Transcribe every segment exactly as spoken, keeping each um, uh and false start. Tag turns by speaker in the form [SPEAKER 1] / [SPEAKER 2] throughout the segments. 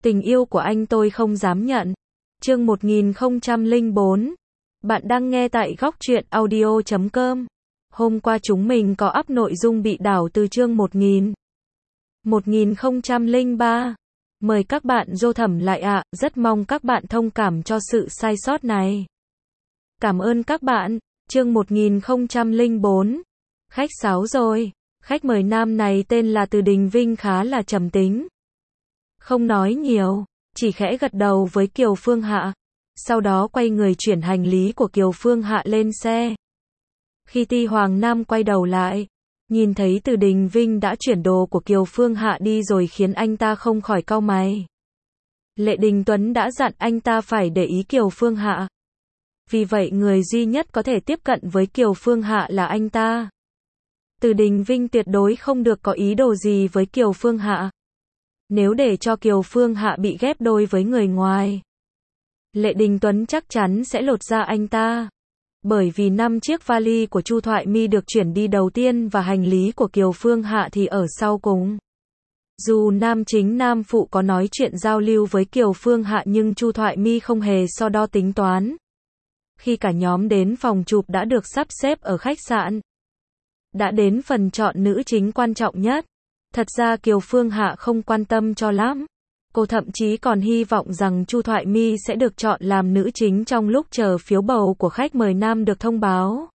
[SPEAKER 1] Tình yêu của anh tôi không dám nhận. Chương một nghìn không trăm lẻ bốn. Bạn đang nghe tại góc truyện audio chấm com. Hôm qua chúng mình có up nội dung bị đảo từ chương một nghìn không trăm lẻ ba. Mời các bạn vô thẩm lại ạ, à, rất mong các bạn thông cảm cho sự sai sót này. Cảm ơn các bạn. Chương một nghìn không trăm lẻ bốn. Khách sáo rồi. Khách mời nam này tên là Từ Đình Vinh, khá là trầm tính. Không nói nhiều, chỉ khẽ gật đầu với Kiều Phương Hạ. Sau đó quay người chuyển hành lý của Kiều Phương Hạ lên xe. Khi Ti Hoàng Nam quay đầu lại, nhìn thấy Từ Đình Vinh đã chuyển đồ của Kiều Phương Hạ đi rồi khiến anh ta không khỏi cau mày. Lệ Đình Tuấn đã dặn anh ta phải để ý Kiều Phương Hạ. Vì vậy người duy nhất có thể tiếp cận với Kiều Phương Hạ là anh ta. Từ Đình Vinh tuyệt đối không được có ý đồ gì với Kiều Phương Hạ. Nếu để cho Kiều Phương Hạ bị ghép đôi với người ngoài, Lệ Đình Tuấn chắc chắn sẽ lột da anh ta. Bởi vì năm chiếc vali của Chu Thoại My được chuyển đi đầu tiên và hành lý của Kiều Phương Hạ thì ở sau cùng. Dù nam chính nam phụ có nói chuyện giao lưu với Kiều Phương Hạ nhưng Chu Thoại My không hề so đo tính toán. Khi cả nhóm đến phòng chụp đã được sắp xếp ở khách sạn, đã đến phần chọn nữ chính quan trọng nhất. Thật ra Kiều Phương Hạ không quan tâm cho lắm. Cô thậm chí còn hy vọng rằng Chu Thoại My sẽ được chọn làm nữ chính trong lúc chờ phiếu bầu của khách mời nam được thông báo.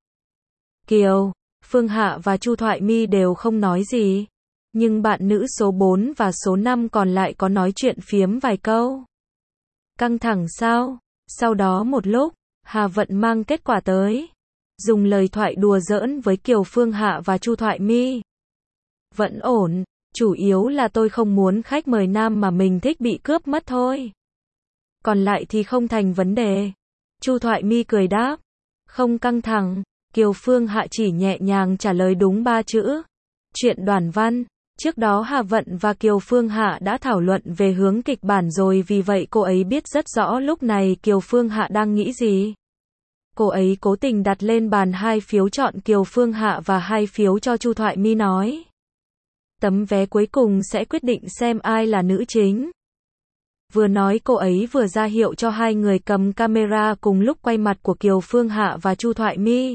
[SPEAKER 1] Kiều Phương Hạ và Chu Thoại My đều không nói gì. Nhưng bạn nữ số bốn và số năm còn lại có nói chuyện phiếm vài câu. Căng thẳng sao? Sau đó một lúc, Hà Vận mang kết quả tới. Dùng lời thoại đùa giỡn với Kiều Phương Hạ và Chu Thoại My. Vẫn ổn, chủ yếu là tôi không muốn khách mời nam mà mình thích bị cướp mất thôi. Còn lại thì không thành vấn đề. Chu Thoại My cười đáp. Không căng thẳng. Kiều Phương Hạ chỉ nhẹ nhàng trả lời đúng ba chữ. Chuyện đoàn văn. Trước đó Hà Vận và Kiều Phương Hạ đã thảo luận về hướng kịch bản rồi, vì vậy cô ấy biết rất rõ lúc này Kiều Phương Hạ đang nghĩ gì. Cô ấy cố tình đặt lên bàn hai phiếu chọn Kiều Phương Hạ và hai phiếu cho Chu Thoại My, nói. Tấm vé cuối cùng sẽ quyết định xem ai là nữ chính. Vừa nói cô ấy vừa ra hiệu cho hai người cầm camera cùng lúc quay mặt của Kiều Phương Hạ và Chu Thoại My.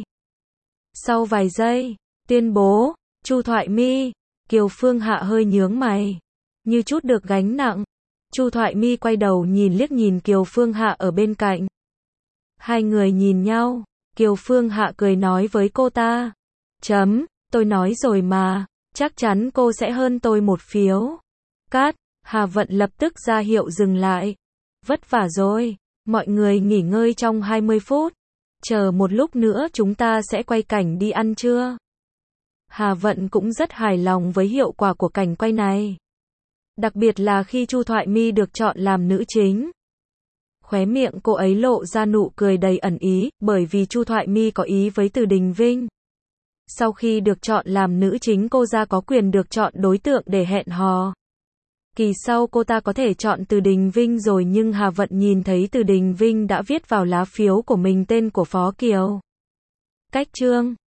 [SPEAKER 1] Sau vài giây, tuyên bố, Chu Thoại My. Kiều Phương Hạ hơi nhướng mày, như chút được gánh nặng. Chu Thoại My quay đầu nhìn liếc nhìn Kiều Phương Hạ ở bên cạnh. Hai người nhìn nhau, Kiều Phương Hạ cười nói với cô ta. Chấm, tôi nói rồi mà, chắc chắn cô sẽ hơn tôi một phiếu. Cát, Hà Vận lập tức ra hiệu dừng lại. Vất vả rồi, mọi người nghỉ ngơi trong hai mươi phút. Chờ một lúc nữa chúng ta sẽ quay cảnh đi ăn trưa. Hà Vận cũng rất hài lòng với hiệu quả của cảnh quay này. Đặc biệt là khi Chu Thoại My được chọn làm nữ chính. Khóe miệng cô ấy lộ ra nụ cười đầy ẩn ý, bởi vì Chu Thoại My có ý với Từ Đình Vinh. Sau khi được chọn làm nữ chính, cô ra có quyền được chọn đối tượng để hẹn hò. Kỳ sau cô ta có thể chọn Từ Đình Vinh rồi, nhưng Hà Vận nhìn thấy Từ Đình Vinh đã viết vào lá phiếu của mình tên của Phó Kiều. Cách chương